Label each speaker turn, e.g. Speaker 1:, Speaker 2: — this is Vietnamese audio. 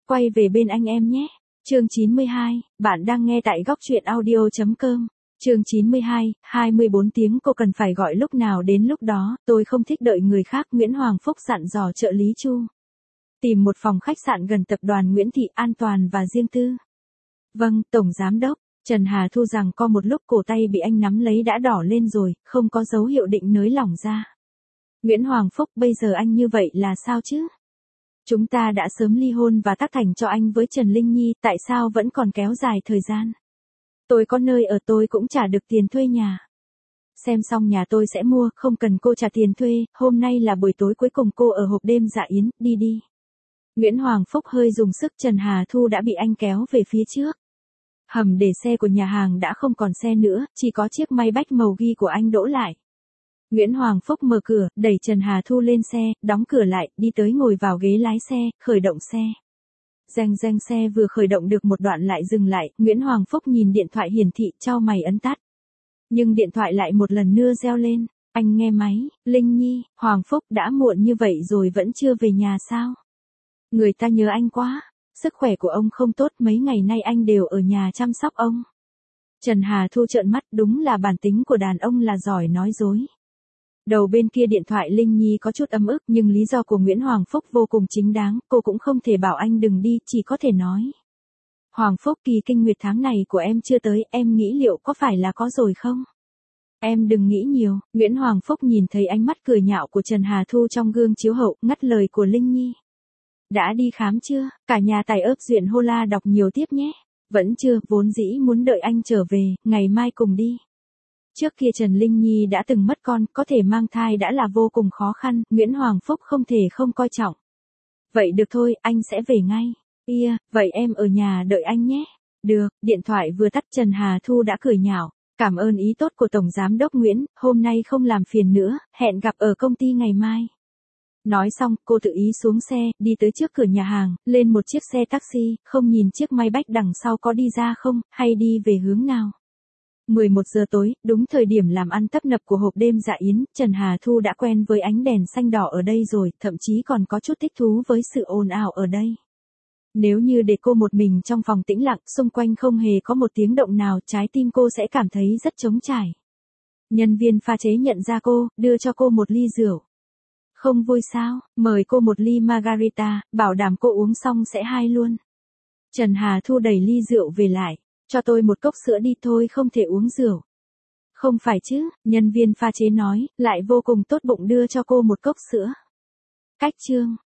Speaker 1: quay về bên anh em nhé. Chương 92, bạn đang nghe tại góc truyện audio.com. Chương 92, 24 tiếng cô cần phải gọi lúc nào đến lúc đó, tôi không thích đợi người khác. Nguyễn Hoàng Phúc dặn dò trợ lý Chu. Tìm một phòng khách sạn gần tập đoàn Nguyễn Thị, an toàn và riêng tư. Vâng, Tổng Giám Đốc. Trần Hà Thu rằng co một lúc, cổ tay bị anh nắm lấy đã đỏ lên rồi, không có dấu hiệu định nới lỏng ra. Nguyễn Hoàng Phúc, bây giờ anh như vậy là sao chứ? Chúng ta đã sớm ly hôn và tác thành cho anh với Trần Linh Nhi, tại sao vẫn còn kéo dài thời gian? Tôi có nơi ở, tôi cũng trả được tiền thuê nhà. Xem xong nhà tôi sẽ mua, không cần cô trả tiền thuê, hôm nay là buổi tối cuối cùng cô ở hộp đêm dạ yến, đi đi. Nguyễn Hoàng Phúc hơi dùng sức, Trần Hà Thu đã bị anh kéo về phía trước. Hầm để xe của nhà hàng đã không còn xe nữa, chỉ có chiếc Maybach màu ghi của anh đỗ lại. Nguyễn Hoàng Phúc mở cửa, đẩy Trần Hà Thu lên xe, đóng cửa lại, đi tới ngồi vào ghế lái xe, khởi động xe. Reng reng, xe vừa khởi động được một đoạn lại dừng lại, Nguyễn Hoàng Phúc nhìn điện thoại hiển thị, chau mày ấn tắt. Nhưng điện thoại lại một lần nữa reo lên, anh nghe máy, Linh Nhi. Hoàng Phúc, đã muộn như vậy rồi vẫn chưa về nhà sao? Người ta nhớ anh quá, sức khỏe của ông không tốt, mấy ngày nay anh đều ở nhà chăm sóc ông. Trần Hà Thu trợn mắt, đúng là bản tính của đàn ông là giỏi nói dối. Đầu bên kia điện thoại Linh Nhi có chút ấm ức, nhưng lý do của Nguyễn Hoàng Phúc vô cùng chính đáng, cô cũng không thể bảo anh đừng đi, chỉ có thể nói. Hoàng Phúc, kỳ kinh nguyệt tháng này của em chưa tới, em nghĩ liệu có phải là có rồi không? Em đừng nghĩ nhiều. Nguyễn Hoàng Phúc nhìn thấy ánh mắt cười nhạo của Trần Hà Thu trong gương chiếu hậu, ngắt lời của Linh Nhi. Đã đi khám chưa? Cả nhà tài ớt duyện hô la đọc nhiều tiếp nhé. Vẫn chưa, vốn dĩ muốn đợi anh trở về, ngày mai cùng đi. Trước kia Trần Linh Nhi đã từng mất con, có thể mang thai đã là vô cùng khó khăn, Nguyễn Hoàng Phúc không thể không coi trọng. Vậy được thôi, anh sẽ về ngay. Vậy em ở nhà đợi anh nhé. Được, điện thoại vừa tắt Trần Hà Thu đã cười nhạo. Cảm ơn ý tốt của Tổng Giám Đốc Nguyễn, hôm nay không làm phiền nữa, hẹn gặp ở công ty ngày mai. Nói xong, cô tự ý xuống xe, đi tới trước cửa nhà hàng, lên một chiếc xe taxi, không nhìn chiếc Maybach đằng sau có đi ra không, hay đi về hướng nào. 11 giờ tối, đúng thời điểm làm ăn tấp nập của hộp đêm dạ yến, Trần Hà Thu đã quen với ánh đèn xanh đỏ ở đây rồi, thậm chí còn có chút thích thú với sự ồn ào ở đây. Nếu như để cô một mình trong phòng tĩnh lặng, xung quanh không hề có một tiếng động nào, trái tim cô sẽ cảm thấy rất trống trải. Nhân viên pha chế nhận ra cô, đưa cho cô một ly rượu. Không vui sao, mời cô một ly margarita, bảo đảm cô uống xong sẽ hai luôn. Trần Hà Thu đẩy ly rượu về lại. Cho tôi một cốc sữa đi, thôi không thể uống rượu. Không phải chứ, nhân viên pha chế nói, lại vô cùng tốt bụng đưa cho cô một cốc sữa. Cách chương.